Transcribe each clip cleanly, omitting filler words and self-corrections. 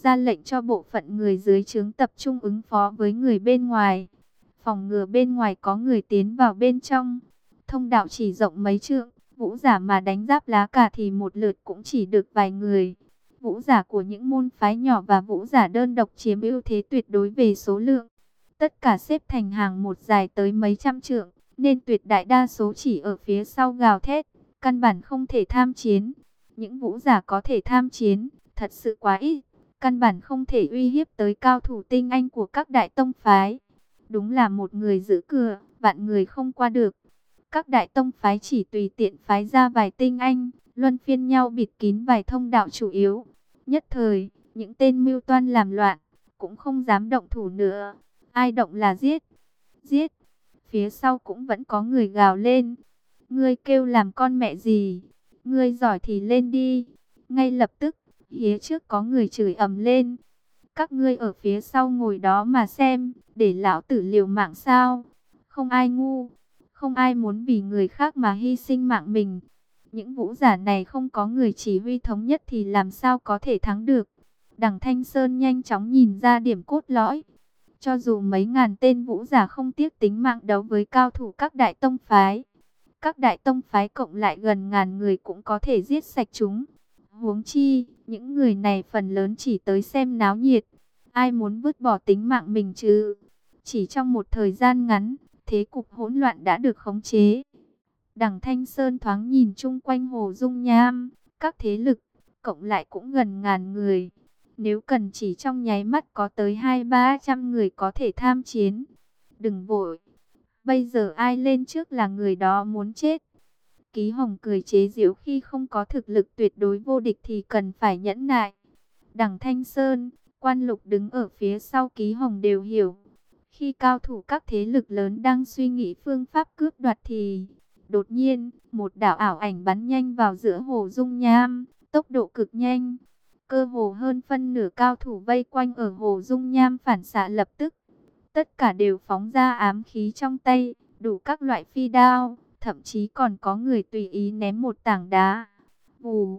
ra lệnh cho bộ phận người dưới trướng tập trung ứng phó với người bên ngoài, phòng ngừa bên ngoài có người tiến vào bên trong. Thông đạo chỉ rộng mấy trượng, vũ giả mà đánh giáp lá cả thì một lượt cũng chỉ được vài người. Vũ giả của những môn phái nhỏ và vũ giả đơn độc chiếm ưu thế tuyệt đối về số lượng. Tất cả xếp thành hàng một dài tới mấy trăm trượng, nên tuyệt đại đa số chỉ ở phía sau gào thét, căn bản không thể tham chiến. Những vũ giả có thể tham chiến, thật sự quá ít, căn bản không thể uy hiếp tới cao thủ tinh anh của các đại tông phái. Đúng là một người giữ cửa, vạn người không qua được. Các đại tông phái chỉ tùy tiện phái ra vài tinh anh, luân phiên nhau bịt kín vài thông đạo chủ yếu. Nhất thời, những tên mưu toan làm loạn, cũng không dám động thủ nữa. Ai động là giết, giết. Phía sau cũng vẫn có người gào lên. Ngươi kêu làm con mẹ gì? Ngươi giỏi thì lên đi. Ngay lập tức, phía trước có người chửi ầm lên. Các ngươi ở phía sau ngồi đó mà xem, để lão tử liều mạng sao? Không ai ngu, không ai muốn vì người khác mà hy sinh mạng mình. Những vũ giả này không có người chỉ huy thống nhất thì làm sao có thể thắng được. Đằng Thanh Sơn nhanh chóng nhìn ra điểm cốt lõi. Cho dù mấy ngàn tên vũ giả không tiếc tính mạng đấu với cao thủ các đại tông phái, các đại tông phái cộng lại gần ngàn người cũng có thể giết sạch chúng. Huống chi, những người này phần lớn chỉ tới xem náo nhiệt. Ai muốn vứt bỏ tính mạng mình chứ? Chỉ trong một thời gian ngắn, thế cục hỗn loạn đã được khống chế. Đằng Thanh Sơn thoáng nhìn chung quanh hồ dung nham, các thế lực, cộng lại cũng gần ngàn người. Nếu cần chỉ trong nháy mắt có tới 200-300 người có thể tham chiến. Đừng vội, bây giờ ai lên trước là người đó muốn chết. Ký Hồng cười chế giễu, khi không có thực lực tuyệt đối vô địch thì cần phải nhẫn nại. Đằng Thanh Sơn, Quan Lục đứng ở phía sau Ký Hồng đều hiểu. Khi cao thủ các thế lực lớn đang suy nghĩ phương pháp cướp đoạt thì đột nhiên một đạo ảo ảnh bắn nhanh vào giữa hồ dung nham, tốc độ cực nhanh. Cơ hồ hơn phân nửa cao thủ vây quanh ở hồ dung nham phản xạ lập tức. Tất cả đều phóng ra ám khí trong tay, đủ các loại phi đao, thậm chí còn có người tùy ý ném một tảng đá. Vù,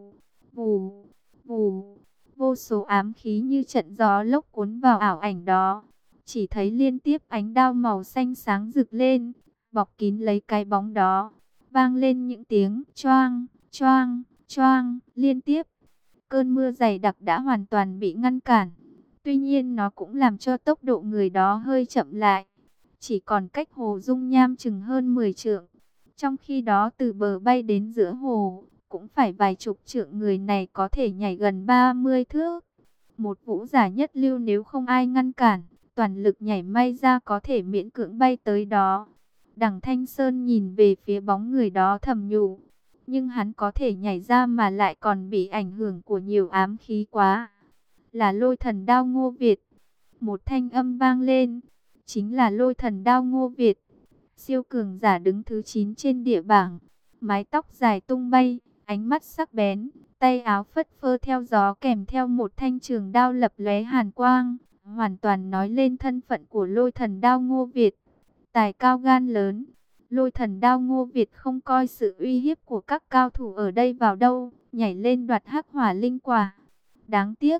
vù, vù, vô số ám khí như trận gió lốc cuốn vào ảo ảnh đó. Chỉ thấy liên tiếp ánh đao màu xanh sáng rực lên, bọc kín lấy cái bóng đó. Vang lên những tiếng choang, choang, choang liên tiếp. Cơn mưa dày đặc đã hoàn toàn bị ngăn cản. Tuy nhiên nó cũng làm cho tốc độ người đó hơi chậm lại. Chỉ còn cách hồ dung nham chừng hơn 10 trượng. Trong khi đó từ bờ bay đến giữa hồ, cũng phải vài chục trượng, người này có thể nhảy gần 30 thước. Một vũ giả nhất lưu nếu không ai ngăn cản, toàn lực nhảy may ra có thể miễn cưỡng bay tới đó. Đằng Thanh Sơn nhìn về phía bóng người đó thầm nhủ. Nhưng hắn có thể nhảy ra mà lại còn bị ảnh hưởng của nhiều ám khí quá. Là Lôi Thần Đao Ngô Việt. Một thanh âm vang lên. Chính là Lôi Thần Đao Ngô Việt. Siêu cường giả đứng thứ 9 trên địa bảng. Mái tóc dài tung bay, ánh mắt sắc bén, tay áo phất phơ theo gió kèm theo một thanh trường đao lập lóe hàn quang. Hoàn toàn nói lên thân phận của Lôi Thần Đao Ngô Việt. Tài cao gan lớn. Lôi Thần Đao Ngô Việt không coi sự uy hiếp của các cao thủ ở đây vào đâu, nhảy lên đoạt hắc hỏa linh quả. Đáng tiếc,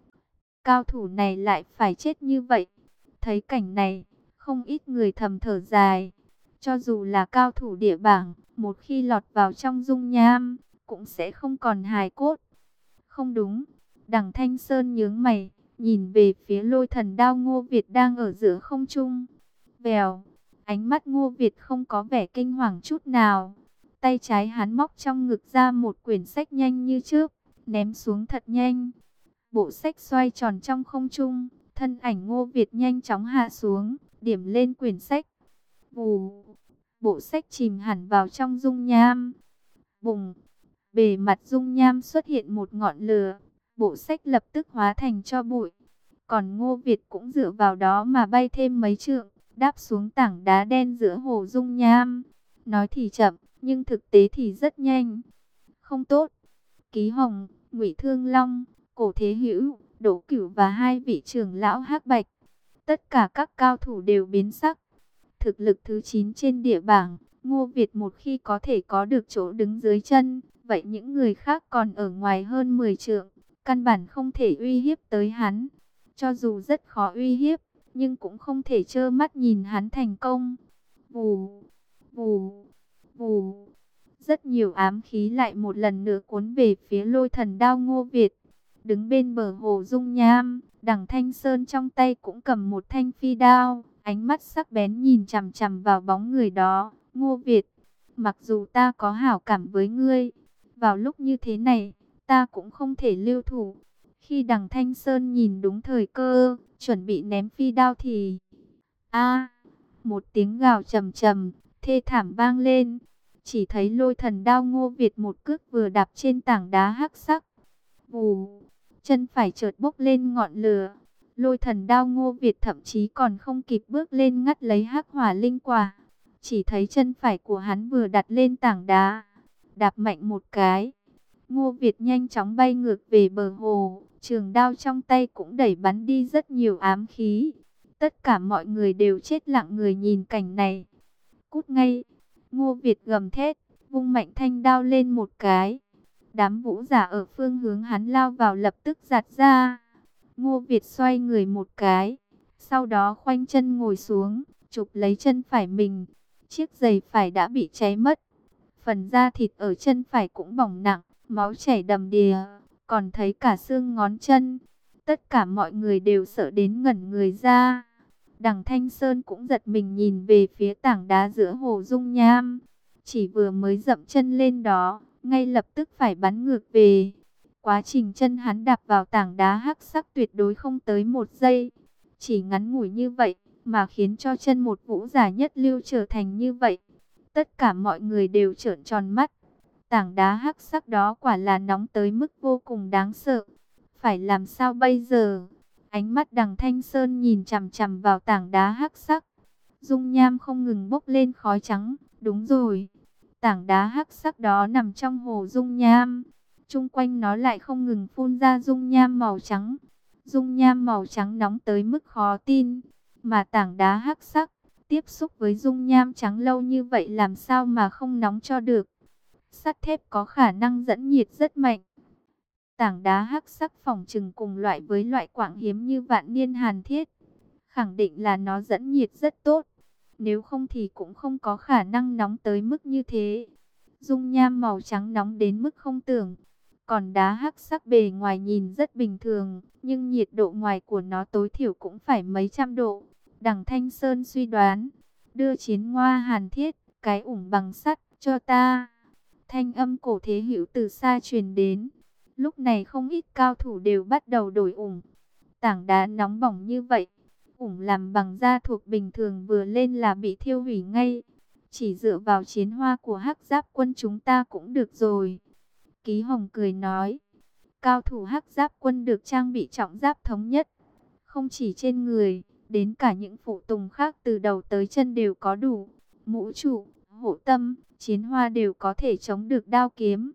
cao thủ này lại phải chết như vậy. Thấy cảnh này, không ít người thầm thở dài. Cho dù là cao thủ địa bảng, một khi lọt vào trong dung nham, cũng sẽ không còn hài cốt. Không đúng, đằng Thanh Sơn nhướng mày, nhìn về phía Lôi Thần Đao Ngô Việt đang ở giữa không trung. Vèo. Ánh mắt Ngô Việt không có vẻ kinh hoàng chút nào. Tay trái hắn móc trong ngực ra một quyển sách nhanh như chớp, ném xuống thật nhanh. Bộ sách xoay tròn trong không trung, thân ảnh Ngô Việt nhanh chóng hạ xuống, điểm lên quyển sách. Vù, bộ sách chìm hẳn vào trong dung nham. Bùng, bề mặt dung nham xuất hiện một ngọn lửa, bộ sách lập tức hóa thành tro bụi. Còn Ngô Việt cũng dựa vào đó mà bay thêm mấy trượng, đáp xuống tảng đá đen giữa hồ dung nham. Nói thì chậm, nhưng thực tế thì rất nhanh. Không tốt. Ký Hồng, Ngụy Thương Long, Cổ Thế Hữu, Đỗ Cửu và hai vị trưởng lão Hắc Bạch, tất cả các cao thủ đều biến sắc. Thực lực thứ 9 trên địa bảng, Ngô Việt một khi có thể có được chỗ đứng dưới chân, vậy những người khác còn ở ngoài hơn 10 trượng, căn bản không thể uy hiếp tới hắn. Cho dù rất khó uy hiếp, nhưng cũng không thể trơ mắt nhìn hắn thành công. Vù, vù, vù. Rất nhiều ám khí lại một lần nữa cuốn về phía Lôi Thần Đao Ngô Việt. Đứng bên bờ hồ dung nham, Đằng Thanh Sơn trong tay cũng cầm một thanh phi đao, ánh mắt sắc bén nhìn chằm chằm vào bóng người đó. Ngô Việt, mặc dù ta có hảo cảm với ngươi, vào lúc như thế này, ta cũng không thể lưu thủ. Khi Đằng Thanh Sơn nhìn đúng thời cơ, chuẩn bị ném phi đao thì... một tiếng gào trầm trầm, thê thảm vang lên. Chỉ thấy Lôi Thần Đao Ngô Việt một cước vừa đạp trên tảng đá hắc sắc. Vù, chân phải chợt bốc lên ngọn lửa. Lôi Thần Đao Ngô Việt thậm chí còn không kịp bước lên ngắt lấy hắc hỏa linh quả. Chỉ thấy chân phải của hắn vừa đặt lên tảng đá, đạp mạnh một cái. Ngô Việt nhanh chóng bay ngược về bờ hồ, trường đao trong tay cũng đẩy bắn đi rất nhiều ám khí. Tất cả mọi người đều chết lặng người nhìn cảnh này. Cút ngay! Ngô Việt gầm thét, vung mạnh thanh đao lên một cái. Đám vũ giả ở phương hướng hắn lao vào lập tức giạt ra. Ngô Việt xoay người một cái, sau đó khoanh chân ngồi xuống, chụp lấy chân phải mình. Chiếc giày phải đã bị cháy mất. Phần da thịt ở chân phải cũng bỏng nặng, máu chảy đầm đìa, còn thấy cả xương ngón chân. Tất cả mọi người đều sợ đến ngẩn người ra. Đằng Thanh Sơn cũng giật mình nhìn về phía tảng đá giữa hồ dung nham. Chỉ vừa mới dậm chân lên đó, ngay lập tức phải bắn ngược về. Quá trình chân hắn đạp vào tảng đá hắc sắc tuyệt đối không tới 1 giây. Chỉ ngắn ngủi như vậy mà khiến cho chân một vũ giả nhất lưu trở thành như vậy. Tất cả mọi người đều trợn tròn mắt. Tảng đá hắc sắc đó quả là nóng tới mức vô cùng đáng sợ. Phải làm sao bây giờ? Ánh mắt Đằng Thanh Sơn nhìn chằm chằm vào tảng đá hắc sắc. Dung nham không ngừng bốc lên khói trắng. Đúng rồi, tảng đá hắc sắc đó nằm trong hồ dung nham. Chung quanh nó lại không ngừng phun ra dung nham màu trắng. Dung nham màu trắng nóng tới mức khó tin. Mà tảng đá hắc sắc tiếp xúc với dung nham trắng lâu như vậy làm sao mà không nóng cho được. Sắt thép có khả năng dẫn nhiệt rất mạnh. Tảng đá hắc sắc phỏng chừng cùng loại với loại quặng hiếm như vạn niên hàn thiết. Khẳng định là nó dẫn nhiệt rất tốt. Nếu không thì cũng không có khả năng nóng tới mức như thế. Dung nham màu trắng nóng đến mức không tưởng. Còn đá hắc sắc bề ngoài nhìn rất bình thường, nhưng nhiệt độ ngoài của nó tối thiểu cũng phải mấy trăm độ. Đằng Thanh Sơn suy đoán, đưa chiến hoa hàn thiết, cái ủng bằng sắt, cho ta. Thanh âm cổ thế hữu từ xa truyền đến. Lúc này không ít cao thủ đều bắt đầu đổi ủng. Tảng đá nóng bỏng như vậy, ủng làm bằng da thuộc bình thường vừa lên là bị thiêu hủy ngay. Chỉ dựa vào chiến hoa của Hắc Giáp quân chúng ta cũng được rồi. Ký Hồng cười nói, cao thủ Hắc Giáp quân được trang bị trọng giáp thống nhất. Không chỉ trên người, đến cả những phụ tùng khác từ đầu tới chân đều có đủ. Mũ trụ, hộ tâm, chiến hoa đều có thể chống được đao kiếm.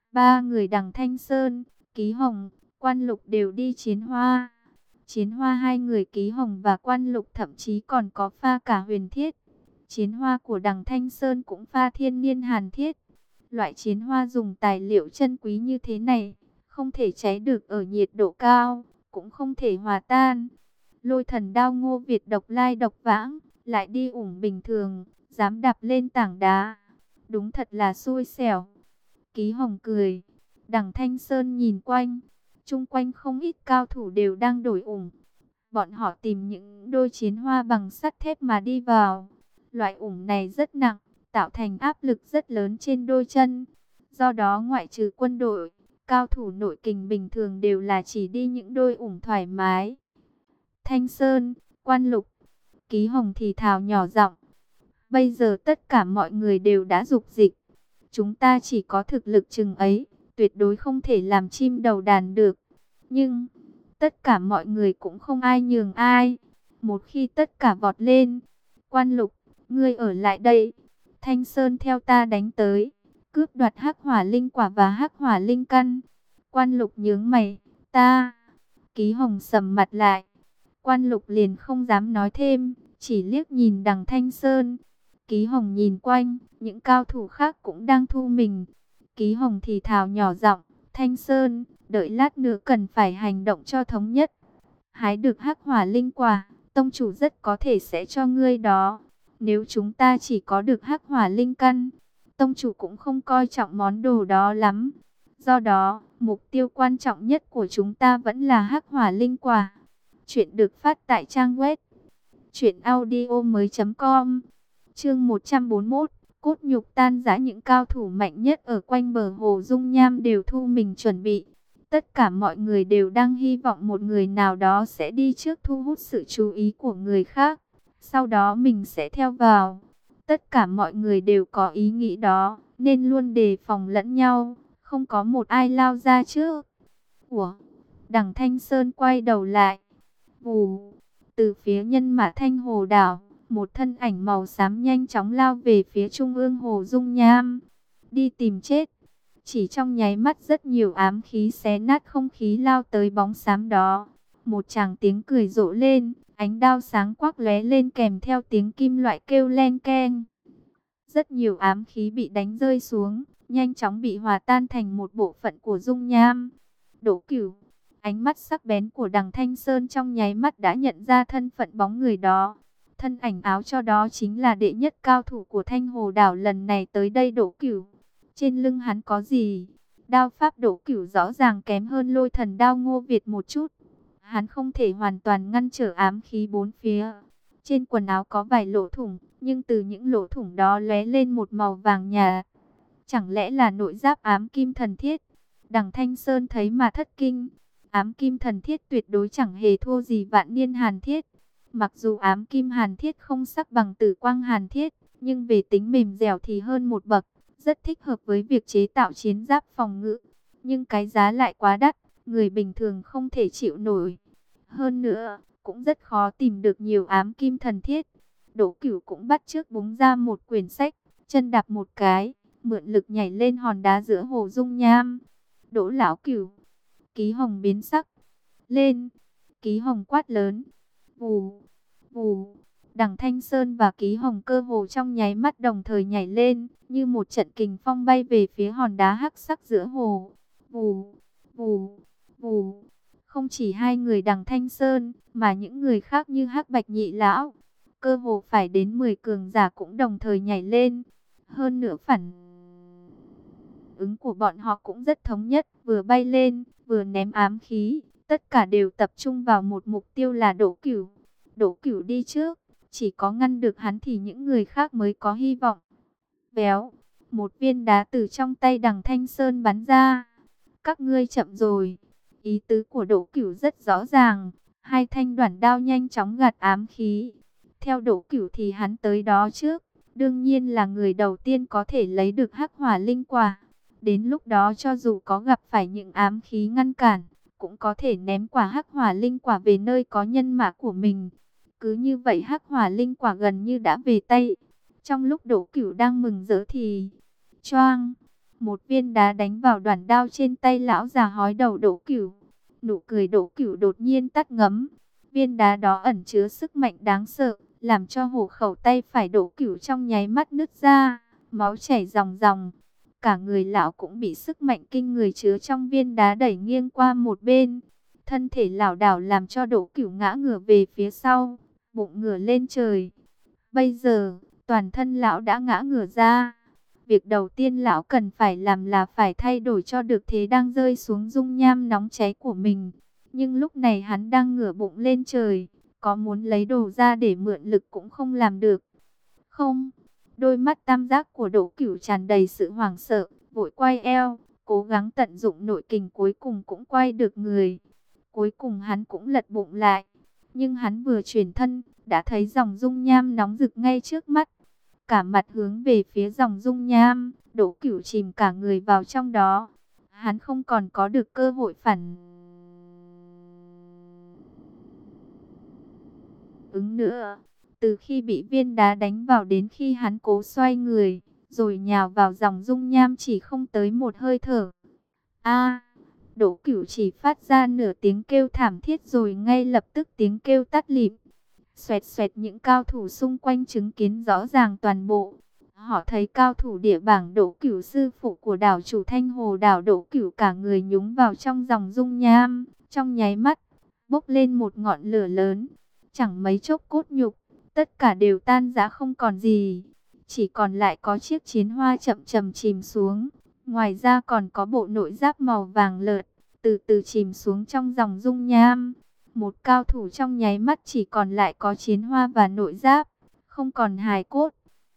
3 người Đằng Thanh Sơn, Ký Hồng, Quan Lục đều đi chiến hoa. Chiến hoa 2 người Ký Hồng và Quan Lục thậm chí còn có pha cả huyền thiết. Chiến hoa của Đằng Thanh Sơn cũng pha thiên niên hàn thiết. Loại chiến hoa dùng tài liệu chân quý như thế này, không thể cháy được ở nhiệt độ cao, cũng không thể hòa tan. Lôi Thần Đao Ngô Việt độc lai độc vãng, lại đi ủng bình thường, dám đạp lên tảng đá. Đúng thật là xui xẻo. Ký Hồng cười. Đằng Thanh Sơn nhìn quanh, chung quanh không ít cao thủ đều đang đổi ủng. Bọn họ tìm những đôi chiến hoa bằng sắt thép mà đi vào. Loại ủng này rất nặng, tạo thành áp lực rất lớn trên đôi chân. Do đó ngoại trừ quân đội, cao thủ nội kình bình thường đều là chỉ đi những đôi ủng thoải mái. Thanh Sơn, Quan Lục, Ký Hồng thì thào nhỏ giọng. Bây giờ tất cả mọi người đều đã dục dịch. Chúng ta chỉ có thực lực chừng ấy, tuyệt đối không thể làm chim đầu đàn được. Nhưng, tất cả mọi người cũng không ai nhường ai. Một khi tất cả vọt lên, Quan Lục, ngươi ở lại đây. Thanh Sơn theo ta đánh tới, cướp đoạt hắc hỏa linh quả và hắc hỏa linh căn. Quan Lục nhướng mày, ta. Ký Hồng sầm mặt lại. Quan Lục liền không dám nói thêm, chỉ liếc nhìn Đằng Thanh Sơn. Ký Hồng nhìn quanh, những cao thủ khác cũng đang thu mình. Ký Hồng thì thào nhỏ giọng, Thanh Sơn, đợi lát nữa cần phải hành động cho thống nhất. Hái được hắc hỏa linh quả, tông chủ rất có thể sẽ cho ngươi đó. Nếu chúng ta chỉ có được hắc hỏa linh căn, tông chủ cũng không coi trọng món đồ đó lắm. Do đó, mục tiêu quan trọng nhất của chúng ta vẫn là hắc hỏa linh quả. Chuyện được phát tại trang web truyệnaudiomoi.com. Chương 141, cốt nhục tan rã. Những cao thủ mạnh nhất ở quanh bờ hồ Dung Nham đều thu mình chuẩn bị. Tất cả mọi người đều đang hy vọng một người nào đó sẽ đi trước thu hút sự chú ý của người khác. Sau đó mình sẽ theo vào. Tất cả mọi người đều có ý nghĩ đó, nên luôn đề phòng lẫn nhau, không có một ai lao ra trước. Ủa? Đằng Thanh Sơn quay đầu lại. Vù! Từ phía nhân mã Thanh Hồ đảo, một thân ảnh màu xám nhanh chóng lao về phía trung ương hồ Dung Nham. Đi tìm chết. Chỉ trong nháy mắt rất nhiều ám khí xé nát không khí lao tới bóng xám đó. Một tràng tiếng cười rộ lên, ánh đao sáng quắc lóe lên kèm theo tiếng kim loại kêu len keng. Rất nhiều ám khí bị đánh rơi xuống, nhanh chóng bị hòa tan thành một bộ phận của dung nham. Đỗ Cửu, ánh mắt sắc bén của đằng Thanh Sơn trong nháy mắt đã nhận ra thân phận bóng người đó. Thân ảnh áo cho đó chính là đệ nhất cao thủ của Thanh Hồ đảo lần này tới đây Đỗ Cửu. Trên lưng hắn có gì? Đao pháp Đỗ Cửu rõ ràng kém hơn Lôi Thần đao Ngô Việt một chút. Hắn không thể hoàn toàn ngăn trở ám khí bốn phía. Trên quần áo có vài lỗ thủng, nhưng từ những lỗ thủng đó lóe lên một màu vàng nhạt. Chẳng lẽ là nội giáp ám kim thần thiết? Đằng Thanh Sơn thấy mà thất kinh. Ám kim thần thiết tuyệt đối chẳng hề thua gì vạn niên hàn thiết. Mặc dù ám kim hàn thiết không sắc bằng tử quang hàn thiết, nhưng về tính mềm dẻo thì hơn một bậc, rất thích hợp với việc chế tạo chiến giáp phòng ngự. Nhưng cái giá lại quá đắt, người bình thường không thể chịu nổi. Hơn nữa, cũng rất khó tìm được nhiều ám kim thần thiết. Đỗ Cửu cũng bắt chước búng ra một quyển sách, chân đạp một cái, mượn lực nhảy lên hòn đá giữa hồ Dung Nham. Đỗ lão Cửu, Ký Hồng biến sắc. Lên! Ký Hồng quát lớn. Vù, vù. Đằng Thanh Sơn và Ký Hồng cơ hồ trong nháy mắt đồng thời nhảy lên, như một trận kình phong bay về phía hòn đá hắc sắc giữa hồ. Vù, vù, vù. Không chỉ hai người đằng Thanh Sơn, mà những người khác như Hắc Bạch Nhị Lão, cơ hồ phải đến 10 cường giả cũng đồng thời nhảy lên. Hơn nữa phản ứng của bọn họ cũng rất thống nhất, vừa bay lên, vừa ném ám khí, tất cả đều tập trung vào một mục tiêu là Đỗ Cửu. Đỗ Cửu đi trước, chỉ có ngăn được hắn thì những người khác mới có hy vọng. Véo, một viên đá từ trong tay đằng Thanh Sơn bắn ra. Các ngươi chậm rồi. Ý tứ của Đỗ Cửu rất rõ ràng, hai thanh đoản đao nhanh chóng gạt ám khí. Theo Đỗ Cửu thì hắn tới đó trước, đương nhiên là người đầu tiên có thể lấy được hắc hỏa linh quả. Đến lúc đó cho dù có gặp phải những ám khí ngăn cản, cũng có thể ném quả hắc hỏa linh quả về nơi có nhân mã của mình. Cứ như vậy hắc hỏa linh quả gần như đã về tay. Trong lúc Đỗ Cửu đang mừng rỡ thì choang, một viên đá đánh vào đoản đao trên tay lão già hói đầu Đỗ Cửu. Nụ cười Đỗ Cửu đột nhiên tắt ngấm. Viên đá đó ẩn chứa sức mạnh đáng sợ, làm cho hổ khẩu tay phải Đỗ Cửu trong nháy mắt nứt ra, máu chảy ròng ròng. Cả người lão cũng bị sức mạnh kinh người chứa trong viên đá đẩy nghiêng qua một bên. Thân thể lảo đảo làm cho Đỗ Cửu ngã ngửa về phía sau, bụng ngửa lên trời. Bây giờ, toàn thân lão đã ngã ngửa ra. Việc đầu tiên lão cần phải làm là phải thay đổi cho được thế đang rơi xuống dung nham nóng cháy của mình. Nhưng lúc này hắn đang ngửa bụng lên trời, có muốn lấy đồ ra để mượn lực cũng không làm được. Không, đôi mắt tam giác của Đỗ Cửu tràn đầy sự hoảng sợ, vội quay eo, cố gắng tận dụng nội kình cuối cùng cũng quay được người. Cuối cùng hắn cũng lật bụng lại, nhưng hắn vừa chuyển thân, đã thấy dòng dung nham nóng rực ngay trước mắt. Cả mặt hướng về phía dòng dung nham, Đỗ Cửu chìm cả người vào trong đó. Hắn không còn có được cơ hội phản ứng nữa. Từ khi bị viên đá đánh vào đến khi hắn cố xoay người, rồi nhào vào dòng dung nham chỉ không tới một hơi thở. A! Đỗ Cửu chỉ phát ra nửa tiếng kêu thảm thiết rồi ngay lập tức tiếng kêu tắt lịm. Xoẹt xoẹt, những cao thủ xung quanh chứng kiến rõ ràng toàn bộ. Họ thấy cao thủ địa bảng Đỗ Cửu, sư phụ của đảo chủ Thanh Hồ đảo Đỗ Cửu, cả người nhúng vào trong dòng dung nham, trong nháy mắt bốc lên một ngọn lửa lớn, chẳng mấy chốc cốt nhục tất cả đều tan rã không còn gì, chỉ còn lại có chiếc chiến hoa chậm chậm chìm xuống. Ngoài ra còn có bộ nội giáp màu vàng lợt từ từ chìm xuống trong dòng dung nham. Một cao thủ trong nháy mắt chỉ còn lại có chiến hoa và nội giáp, không còn hài cốt.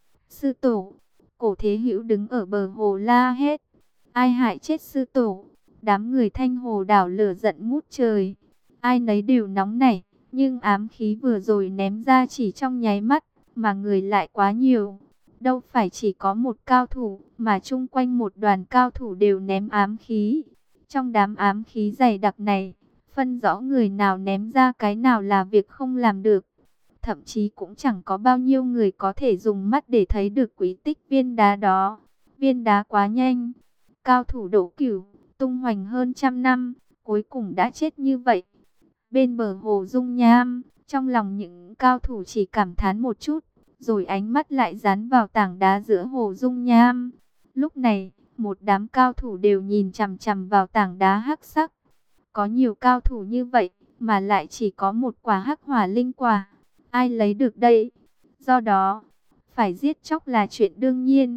Sư tổ, Cổ Thế Hữu đứng ở bờ hồ la hét: ai hại chết sư tổ? Đám người Thanh Hồ đảo lửa giận ngút trời, ai nấy đều nóng nảy, nhưng ám khí vừa rồi ném ra chỉ trong nháy mắt, mà người lại quá nhiều. Đâu phải chỉ có một cao thủ, mà chung quanh một đoàn cao thủ đều ném ám khí. Trong đám ám khí dày đặc này, phân rõ người nào ném ra cái nào là việc không làm được. Thậm chí cũng chẳng có bao nhiêu người có thể dùng mắt để thấy được quỹ tích viên đá đó. Viên đá quá nhanh. Cao thủ Đỗ Cửu, tung hoành hơn trăm năm, cuối cùng đã chết như vậy. Bên bờ hồ dung nham, trong lòng những cao thủ chỉ cảm thán một chút, rồi ánh mắt lại dán vào tảng đá giữa hồ dung nham. Lúc này, một đám cao thủ đều nhìn chằm chằm vào tảng đá hắc sắc. Có nhiều cao thủ như vậy, mà lại chỉ có một quả hắc hỏa linh quả. Ai lấy được đây? Do đó, phải giết chóc là chuyện đương nhiên.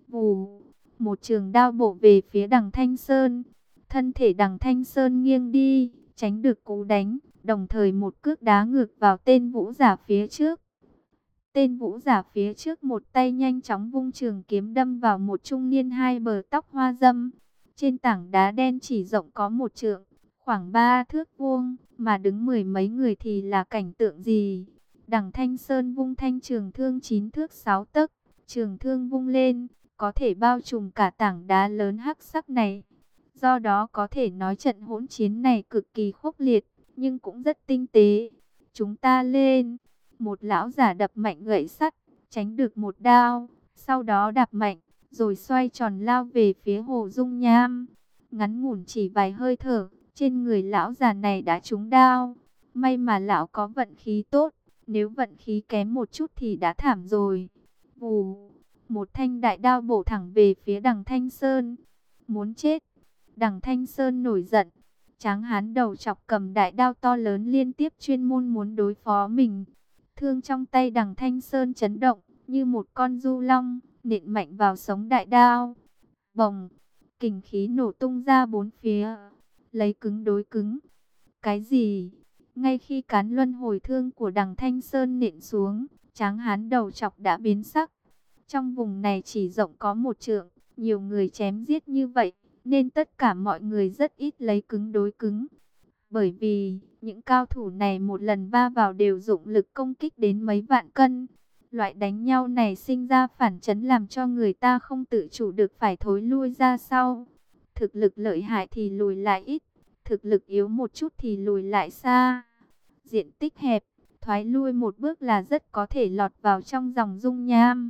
Vù, một trường đao bổ về phía Đằng Thanh Sơn. Thân thể Đằng Thanh Sơn nghiêng đi, tránh được cú đánh, đồng thời một cước đá ngược vào tên vũ giả phía trước. Tên vũ giả phía trước một tay nhanh chóng vung trường kiếm đâm vào một trung niên hai bờ tóc hoa râm. Trên tảng đá đen chỉ rộng có một trượng, khoảng 3 thước vuông, mà đứng mười mấy người thì là cảnh tượng gì? Đằng Thanh Sơn vung thanh trường thương 9 thước 6 tấc, trường thương vung lên, có thể bao trùm cả tảng đá lớn hắc sắc này. Do đó có thể nói trận hỗn chiến này cực kỳ khốc liệt, nhưng cũng rất tinh tế. Chúng ta lên. Một lão giả đập mạnh gậy sắt, tránh được một đao, sau đó đạp mạnh, rồi xoay tròn lao về phía hồ dung nham. Ngắn ngủn chỉ vài hơi thở, trên người lão già này đã trúng đao. May mà lão có vận khí tốt, nếu vận khí kém một chút thì đã thảm rồi. Vù, một thanh đại đao bổ thẳng về phía Đằng Thanh Sơn. Muốn chết. Đằng Thanh Sơn nổi giận. Tráng hán đầu chọc cầm đại đao to lớn liên tiếp chuyên môn muốn đối phó mình. Thương trong tay Đằng Thanh Sơn chấn động, như một con du long, nện mạnh vào sống đại đao. Bồng, kình khí nổ tung ra bốn phía, lấy cứng đối cứng. Cái gì? Ngay khi cán luân hồi thương của Đằng Thanh Sơn nện xuống, tráng hán đầu chọc đã biến sắc. Trong vùng này chỉ rộng có một trượng, nhiều người chém giết như vậy, nên tất cả mọi người rất ít lấy cứng đối cứng. Bởi vì, những cao thủ này một lần va vào đều dụng lực công kích đến mấy vạn cân. Loại đánh nhau này sinh ra phản chấn làm cho người ta không tự chủ được phải thối lui ra sau. Thực lực lợi hại thì lùi lại ít, thực lực yếu một chút thì lùi lại xa. Diện tích hẹp, thoái lui một bước là rất có thể lọt vào trong dòng dung nham.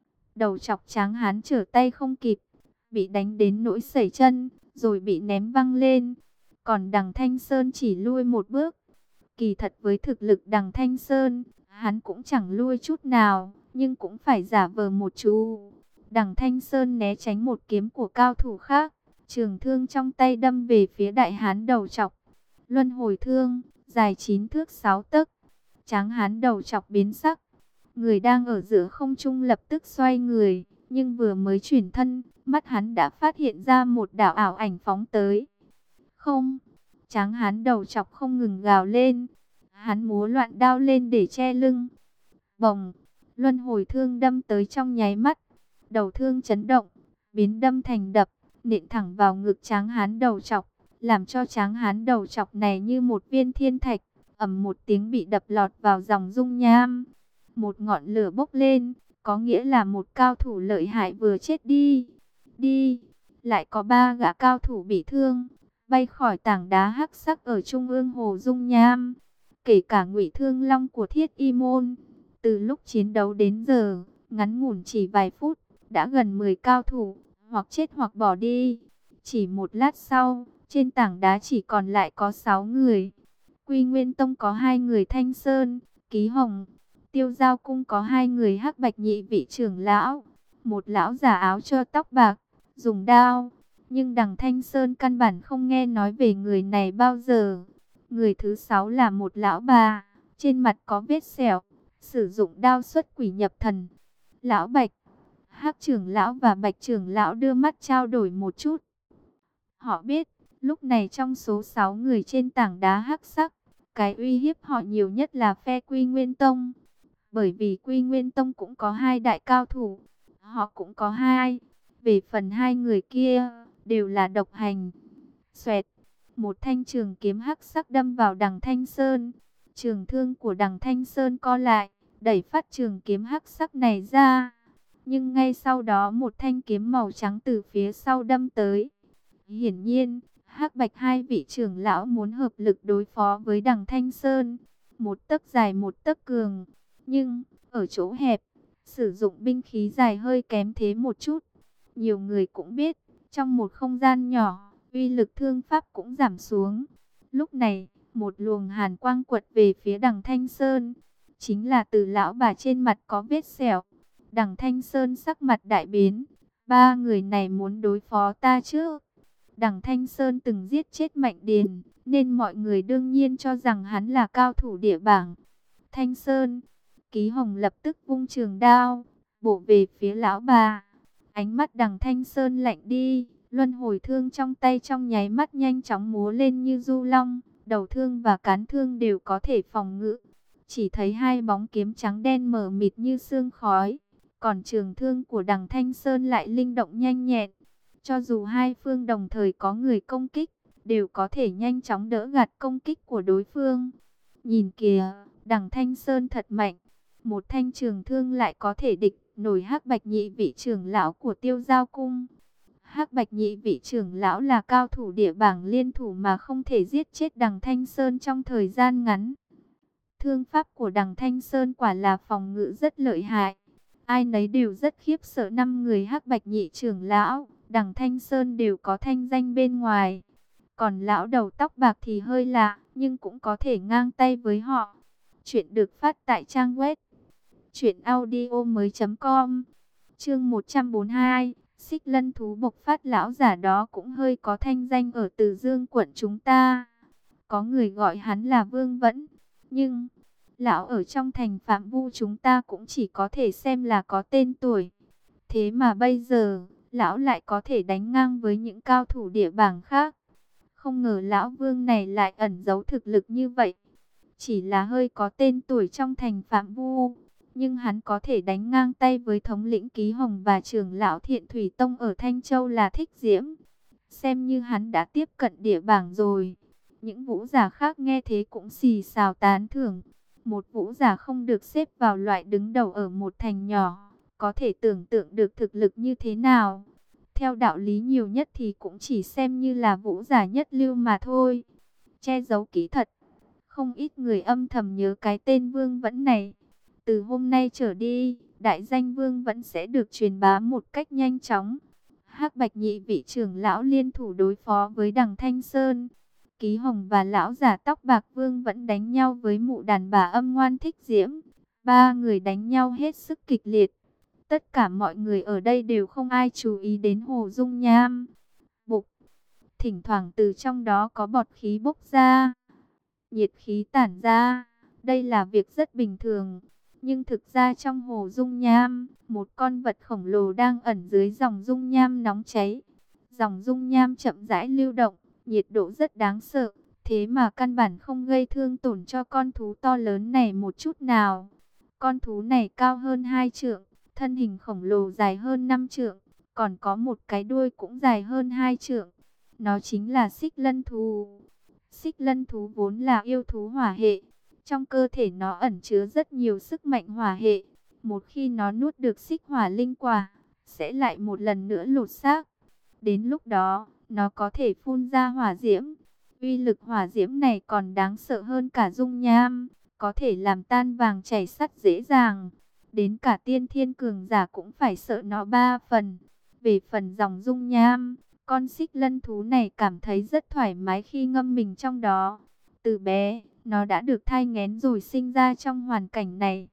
Đầu chọc tráng hán trở tay không kịp, bị đánh đến nỗi sẩy chân, rồi bị ném văng lên. Còn Đằng Thanh Sơn chỉ lui một bước. Kỳ thật với thực lực Đằng Thanh Sơn, hắn cũng chẳng lui chút nào, nhưng cũng phải giả vờ một chút. Đằng Thanh Sơn né tránh một kiếm của cao thủ khác, trường thương trong tay đâm về phía đại hán đầu chọc. Luân hồi thương, dài 9 thước 6 tấc. Tráng hán đầu chọc biến sắc. Người đang ở giữa không trung lập tức xoay người, nhưng vừa mới chuyển thân, mắt hắn đã phát hiện ra một đạo ảo ảnh phóng tới. Không, tráng hán đầu chọc không ngừng gào lên. Hắn múa loạn đao lên để che lưng. Bồng, luân hồi thương đâm tới trong nháy mắt. Đầu thương chấn động, biến đâm thành đập, nện thẳng vào ngực tráng hán đầu chọc, làm cho tráng hán đầu chọc này như một viên thiên thạch, ầm một tiếng bị đập lọt vào dòng dung nham. Một ngọn lửa bốc lên, có nghĩa là một cao thủ lợi hại vừa chết đi. Lại có 3 gã cao thủ bị thương, bay khỏi tảng đá hắc sắc ở trung ương hồ dung nham. Kể cả Ngụy Thương Long của Thiết Y Môn, từ lúc chiến đấu đến giờ, ngắn ngủn chỉ vài phút, đã gần 10 cao thủ, hoặc chết hoặc bỏ đi. Chỉ một lát sau, trên tảng đá chỉ còn lại có 6 người. Quy Nguyên Tông có 2 người Thanh Sơn, Ký Hồng. Tiêu Giao Cung có 2 người Hắc Bạch nhị vị trưởng lão. một lão già áo tơ tóc bạc, dùng đao. Nhưng Đằng Thanh Sơn căn bản không nghe nói về người này bao giờ. Người thứ 6 là một lão bà, trên mặt có vết sẹo, sử dụng đao xuất quỷ nhập thần. Lão Bạch, Hắc trưởng lão và Bạch trưởng lão đưa mắt trao đổi một chút. Họ biết, lúc này trong số 6 người trên tảng đá hắc sắc, cái uy hiếp họ nhiều nhất là phe Quy Nguyên Tông. Bởi vì Quy Nguyên Tông cũng có 2 đại cao thủ, họ cũng có 2. Về phần 2 người kia, đều là độc hành. Xoẹt, một thanh trường kiếm hắc sắc đâm vào Đằng Thanh Sơn. Trường thương của Đằng Thanh Sơn co lại, đẩy phát trường kiếm hắc sắc này ra. Nhưng ngay sau đó một thanh kiếm màu trắng từ phía sau đâm tới. Hiển nhiên, Hắc Bạch hai vị trưởng lão muốn hợp lực đối phó với Đằng Thanh Sơn. Một tấc dài một tấc cường. Nhưng, ở chỗ hẹp, sử dụng binh khí dài hơi kém thế một chút. Nhiều người cũng biết, trong một không gian nhỏ, uy lực thương pháp cũng giảm xuống. Lúc này, một luồng hàn quang quật về phía Đằng Thanh Sơn. Chính là từ lão bà trên mặt có vết sẹo. Đằng Thanh Sơn sắc mặt đại biến. 3 người này muốn đối phó ta chứ? Đằng Thanh Sơn từng giết chết Mạnh Điền, nên mọi người đương nhiên cho rằng hắn là cao thủ địa bảng. Thanh Sơn, Ký Hồng lập tức vung trường đao, bổ về phía lão bà. Ánh mắt Đằng Thanh Sơn lạnh đi, luân hồi thương trong tay trong nháy mắt nhanh chóng múa lên như du long, đầu thương và cán thương đều có thể phòng ngự. Chỉ thấy 2 bóng kiếm trắng đen mờ mịt như sương khói, còn trường thương của Đằng Thanh Sơn lại linh động nhanh nhẹn. Cho dù hai phương đồng thời có người công kích, đều có thể nhanh chóng đỡ gạt công kích của đối phương. Nhìn kìa, Đằng Thanh Sơn thật mạnh. Một thanh trường thương lại có thể địch nổi Hắc Bạch nhị vị trưởng lão của Tiêu Giao Cung. Hắc Bạch nhị vị trưởng lão là cao thủ địa bảng liên thủ mà không thể giết chết Đằng Thanh Sơn trong thời gian ngắn. Thương pháp của Đằng Thanh Sơn quả là phòng ngự rất lợi hại. Ai nấy đều rất khiếp sợ 5 người Hắc Bạch nhị trưởng lão. Đằng Thanh Sơn đều có thanh danh bên ngoài. Còn lão đầu tóc bạc thì hơi lạ, nhưng cũng có thể ngang tay với họ. Chuyện được phát tại trang web truyệnaudiomoi.com. Chương 142, Xích Lân thú bộc phát. Lão giả đó cũng hơi có thanh danh ở Từ Dương quận chúng ta. Có người gọi hắn là Vương Vẫn, nhưng lão ở trong thành Phạm Vu chúng ta cũng chỉ có thể xem là có tên tuổi. Thế mà bây giờ lão lại có thể đánh ngang với những cao thủ địa bảng khác. Không ngờ lão Vương này lại ẩn giấu thực lực như vậy. Chỉ là hơi có tên tuổi trong thành Phạm Vu, nhưng hắn có thể đánh ngang tay với thống lĩnh Ký Hồng và trưởng lão Thiện Thủy Tông ở Thanh Châu là Thích Diễm. Xem như hắn đã tiếp cận địa bảng rồi. Những vũ giả khác nghe thế cũng xì xào tán thưởng. Một vũ giả không được xếp vào loại đứng đầu ở một thành nhỏ, có thể tưởng tượng được thực lực như thế nào. Theo đạo lý nhiều nhất thì cũng chỉ xem như là vũ giả nhất lưu mà thôi. Che giấu kỹ thật. Không ít người âm thầm nhớ cái tên Vương Vẫn này. Từ hôm nay trở đi, đại danh Vương Vẫn sẽ được truyền bá một cách nhanh chóng. Hắc Bạch nhị vị trưởng lão liên thủ đối phó với Đằng Thanh Sơn. Ký Hồng và lão giả tóc bạc Vương Vẫn đánh nhau với mụ đàn bà âm ngoan Thích Diễm. 3 người đánh nhau hết sức kịch liệt. Tất cả mọi người ở đây đều không ai chú ý đến Hồ Dung Nham. Bục, thỉnh thoảng từ trong đó có bọt khí bốc ra, nhiệt khí tản ra. Đây là việc rất bình thường. Nhưng thực ra trong Hồ Dung Nham, một con vật khổng lồ đang ẩn dưới dòng dung nham nóng cháy. Dòng dung nham chậm rãi lưu động, nhiệt độ rất đáng sợ. Thế mà căn bản không gây thương tổn cho con thú to lớn này một chút nào. Con thú này cao hơn 2 trượng. Thân hình khổng lồ dài hơn 5 trượng, còn có một cái đuôi cũng dài hơn 2 trượng. Nó chính là Xích Lân thú. Xích Lân thú vốn là yêu thú hỏa hệ. Trong cơ thể nó ẩn chứa rất nhiều sức mạnh hỏa hệ. Một khi nó nuốt được xích hỏa linh quả, sẽ lại một lần nữa lột xác. Đến lúc đó, nó có thể phun ra hỏa diễm. Uy lực hỏa diễm này còn đáng sợ hơn cả dung nham, có thể làm tan vàng chảy sắt dễ dàng. Đến cả tiên thiên cường giả cũng phải sợ nó 3 phần. Về phần dòng dung nham, con Xích Lân thú này cảm thấy rất thoải mái khi ngâm mình trong đó. Từ bé, nó đã được thai nghén rồi sinh ra trong hoàn cảnh này.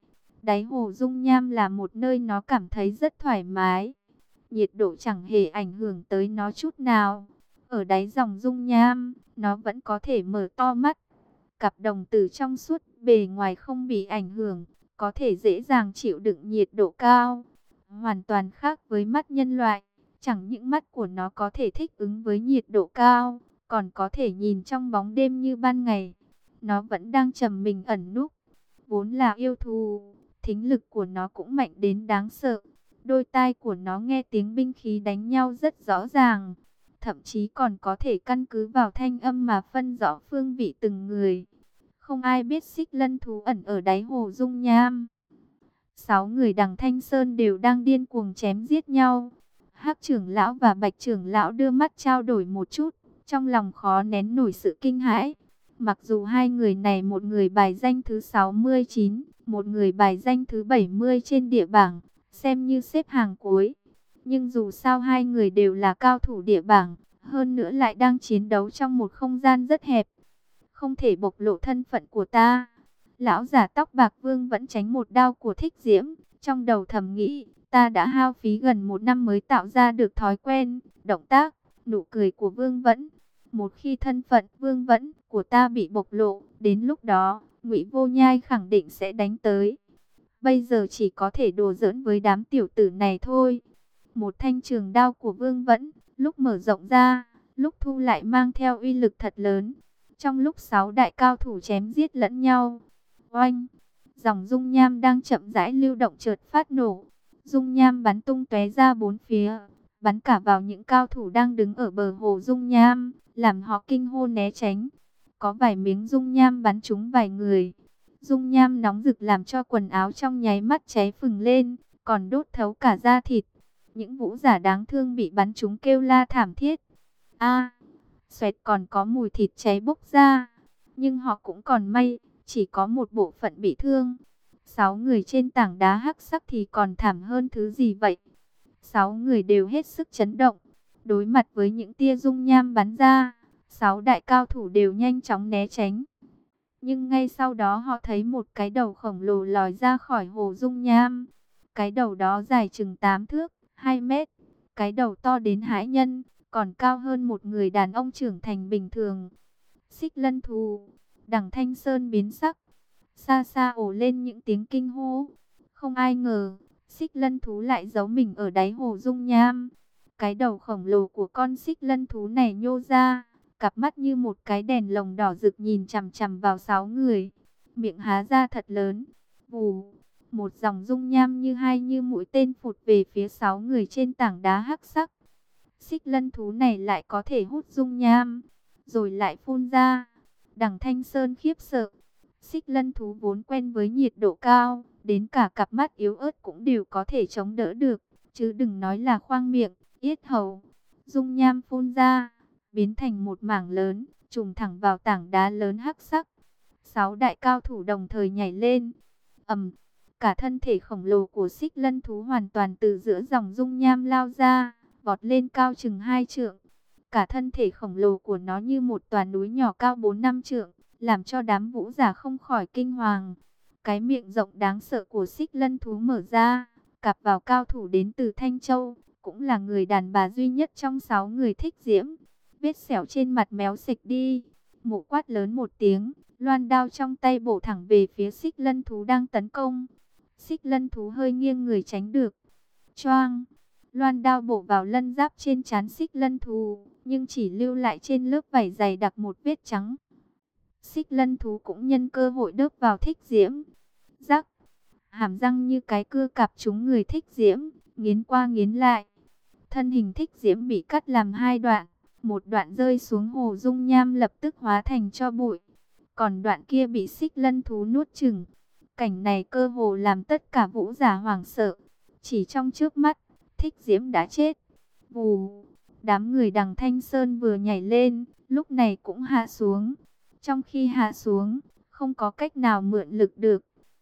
Đáy hồ dung nham là một nơi nó cảm thấy rất thoải mái. Nhiệt độ chẳng hề ảnh hưởng tới nó chút nào. Ở đáy dòng dung nham, nó vẫn có thể mở to mắt. Cặp đồng tử trong suốt bề ngoài không bị ảnh hưởng, có thể dễ dàng chịu đựng nhiệt độ cao. Hoàn toàn khác với mắt nhân loại. Chẳng những mắt của nó có thể thích ứng với nhiệt độ cao, còn có thể nhìn trong bóng đêm như ban ngày. Nó vẫn đang trầm mình ẩn núp. Vốn là yêu thú, thính lực của nó cũng mạnh đến đáng sợ. Đôi tai của nó nghe tiếng binh khí đánh nhau rất rõ ràng. Thậm chí còn có thể căn cứ vào thanh âm mà phân rõ phương vị từng người. Không ai biết xích lân thú ẩn ở đáy hồ dung nham. 6 người Đằng Thanh Sơn đều đang điên cuồng chém giết nhau. Hắc trưởng lão và Bạch trưởng lão đưa mắt trao đổi một chút, trong lòng khó nén nổi sự kinh hãi. Mặc dù hai người này, một người bài danh thứ 69, một người bài danh thứ 70 trên địa bảng, xem như xếp hàng cuối. Nhưng dù sao hai người đều là cao thủ địa bảng, hơn nữa lại đang chiến đấu trong một không gian rất hẹp. Không thể bộc lộ thân phận của ta. Lão giả tóc bạc Vương vẫn tránh một đao của Thích Diễm, trong đầu thầm nghĩ, ta đã hao phí gần 1 năm mới tạo ra được thói quen, động tác, nụ cười của Vương Vẫn. Một khi thân phận Vương Vẫn của ta bị bộc lộ, đến lúc đó, Ngụy Vô Nhai khẳng định sẽ đánh tới. Bây giờ chỉ có thể đùa giỡn với đám tiểu tử này thôi. Một thanh trường đao của Vương Vẫn, lúc mở rộng ra, lúc thu lại mang theo uy lực thật lớn. Trong lúc 6 đại cao thủ chém giết lẫn nhau, oanh, dòng dung nham đang chậm rãi lưu động chợt phát nổ. Dung nham bắn tung tóe ra bốn phía, bắn cả vào những cao thủ đang đứng ở bờ hồ dung nham, làm họ kinh hô né tránh. Có vài miếng dung nham bắn trúng vài người. Dung nham nóng rực làm cho quần áo trong nháy mắt cháy phừng lên, còn đốt thấu cả da thịt. Những vũ giả đáng thương bị bắn trúng kêu la thảm thiết. A, xoẹt, còn có mùi thịt cháy bốc ra. Nhưng họ cũng còn may, chỉ có một bộ phận bị thương. 6 người trên tảng đá hắc sắc thì còn thảm hơn thứ gì vậy? 6 người đều hết sức chấn động. Đối mặt với những tia dung nham bắn ra, 6 đại cao thủ đều nhanh chóng né tránh. Nhưng ngay sau đó họ thấy một cái đầu khổng lồ lòi ra khỏi hồ dung nham. Cái đầu đó dài chừng 8 thước, 2 mét. Cái đầu to đến hãi nhân, còn cao hơn một người đàn ông trưởng thành bình thường. Xích lân thú. Đằng Thanh Sơn biến sắc. Xa xa ồ lên những tiếng kinh hô. Không ai ngờ, xích lân thú lại giấu mình ở đáy hồ dung nham. Cái đầu khổng lồ của con xích lân thú này nhô ra, cặp mắt như một cái đèn lồng đỏ rực nhìn chằm chằm vào 6 người. Miệng há ra thật lớn. Vù, một dòng dung nham như mũi tên phụt về phía 6 người trên tảng đá hắc sắc. Xích lân thú này lại có thể hút dung nham, rồi lại phun ra. Đằng Thanh Sơn khiếp sợ. Xích lân thú vốn quen với nhiệt độ cao, đến cả cặp mắt yếu ớt cũng đều có thể chống đỡ được, chứ đừng nói là khoang miệng, yết hầu. Dung nham phun ra, biến thành một mảng lớn, trùm thẳng vào tảng đá lớn hắc sắc. 6 đại cao thủ đồng thời nhảy lên. Ầm, cả thân thể khổng lồ của xích lân thú hoàn toàn từ giữa dòng dung nham lao ra, vọt lên cao chừng 2 trượng. Cả thân thể khổng lồ của nó như một tòa núi nhỏ cao 4-5 trượng, làm cho đám vũ giả không khỏi kinh hoàng. Cái miệng rộng đáng sợ của xích lân thú mở ra, cặp vào cao thủ đến từ Thanh Châu, cũng là người đàn bà duy nhất trong 6 người Thích Diễm. Vết sẹo trên mặt méo xịch đi. Mụ quát lớn một tiếng, loan đao trong tay bổ thẳng về phía xích lân thú đang tấn công. Xích lân thú hơi nghiêng người tránh được. Choang! Loan đao bổ vào lân giáp trên trán xích lân thú, nhưng chỉ lưu lại trên lớp vảy dày đặc một vết trắng. Xích lân thú cũng nhân cơ hội đớp vào Thích Diễm. Rắc! Hàm răng như cái cưa cạp trúng người Thích Diễm, nghiến qua nghiến lại. Thân hình Thích Diễm bị cắt làm 2 đoạn. Một đoạn rơi xuống hồ dung nham lập tức hóa thành tro bụi. Còn đoạn kia bị xích lân thú nuốt chửng. Cảnh này cơ hồ làm tất cả vũ giả hoảng sợ. Chỉ trong trước mắt, Thích Diễm đã chết. Vù! Đám người Đằng Thanh Sơn vừa nhảy lên, lúc này cũng hạ xuống. Trong khi hạ xuống, không có cách nào mượn lực được.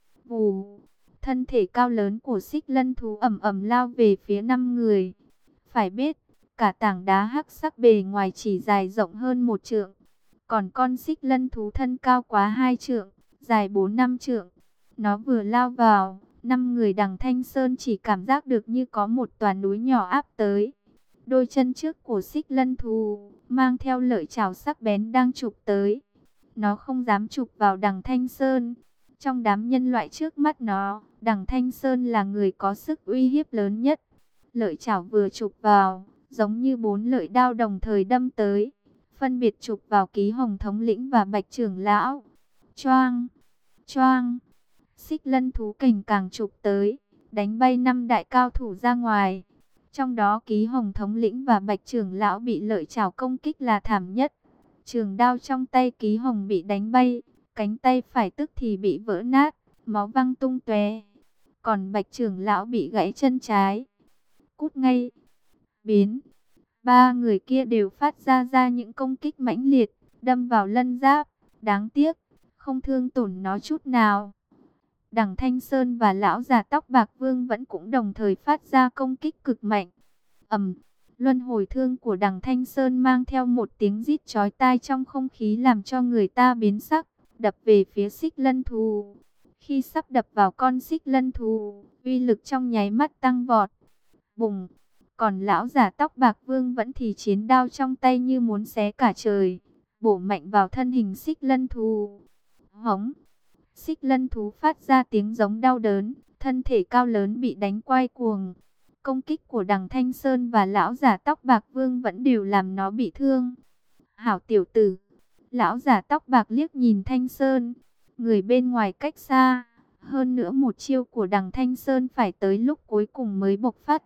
Vù! Thân thể cao lớn của xích lân thú ầm ầm lao về phía 5 người. Phải biết, cả tảng đá hắc sắc bề ngoài chỉ dài rộng hơn 1 trượng. Còn con xích lân thú thân cao quá 2 trượng, dài 4-5 trượng. Nó vừa lao vào, Năm người Đằng Thanh Sơn chỉ cảm giác được như có một tòa núi nhỏ áp tới. Đôi chân trước của Xích Lân thú mang theo lợi chảo sắc bén đang chụp tới. Nó không dám chụp vào Đằng Thanh Sơn. Trong đám nhân loại trước mắt nó, Đằng Thanh Sơn là người có sức uy hiếp lớn nhất. Lợi chảo vừa chụp vào, giống như 4 lợi đao đồng thời đâm tới, phân biệt chụp vào Ký Hồng thống lĩnh và Bạch trưởng lão. Choang, choang, Xích Lân thú kình càng chụp tới, đánh bay 5 đại cao thủ ra ngoài. Trong đó Ký Hồng thống lĩnh và Bạch trưởng lão bị lợi chảo công kích là thảm nhất. Trường đao trong tay Ký Hồng bị đánh bay, cánh tay phải tức thì bị vỡ nát, máu văng tung tóe. Còn Bạch trưởng lão bị gãy chân trái. Cút ngay. Biến. Ba người kia đều phát ra những công kích mãnh liệt, đâm vào lân giáp. Đáng tiếc, không thương tổn nó chút nào. Đằng Thanh Sơn và lão già tóc bạc Vương vẫn cũng đồng thời phát ra công kích cực mạnh. Luân hồi thương của Đằng Thanh Sơn mang theo một tiếng rít chói tai trong không khí làm cho người ta biến sắc, đập về phía Xích Lân thú. Khi sắp đập vào con Xích Lân thú, uy lực trong nháy mắt tăng vọt. Bùng! Còn lão già tóc bạc Vương vẫn thì chiến đao trong tay như muốn xé cả trời, bổ mạnh vào thân hình Xích Lân thú. Hống! Xích Lân thú phát ra tiếng giống đau đớn, thân thể cao lớn bị đánh quay cuồng. Công kích của Đằng Thanh Sơn và lão già tóc bạc Vương vẫn đều làm nó bị thương. Hảo tiểu tử! Lão già tóc bạc liếc nhìn Thanh Sơn, người bên ngoài cách xa. Hơn nữa một chiêu của Đằng Thanh Sơn phải tới lúc cuối cùng mới bộc phát.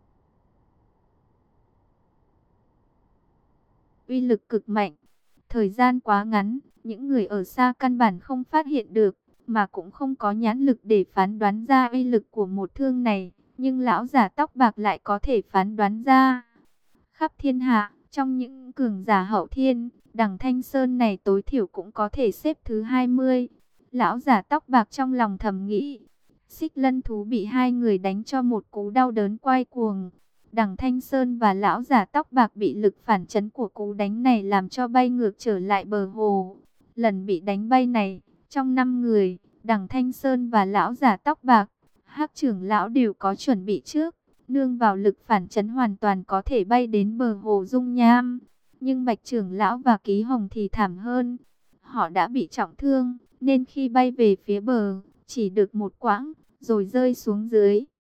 Uy lực cực mạnh. Thời gian quá ngắn, những người ở xa căn bản không phát hiện được, mà cũng không có nhãn lực để phán đoán ra uy lực của một thương này. Nhưng lão già tóc bạc lại có thể phán đoán ra. Khắp thiên hạ, trong những cường giả hậu thiên, Đằng Thanh Sơn này tối thiểu cũng có thể xếp thứ 20. Lão già tóc bạc trong lòng thầm nghĩ. Xích Lân thú bị hai người đánh cho một cú đau đớn quay cuồng. Đằng Thanh Sơn và lão già tóc bạc bị lực phản chấn của cú đánh này làm cho bay ngược trở lại bờ hồ. Lần bị đánh bay này, trong 5 người, Đằng Thanh Sơn và lão già tóc bạc, Hắc trưởng lão đều có chuẩn bị trước, nương vào lực phản chấn hoàn toàn có thể bay đến bờ hồ dung nham. Nhưng Bạch trưởng lão và Ký Hồng thì thảm hơn. Họ đã bị trọng thương, nên khi bay về phía bờ, chỉ được một quãng, rồi rơi xuống dưới.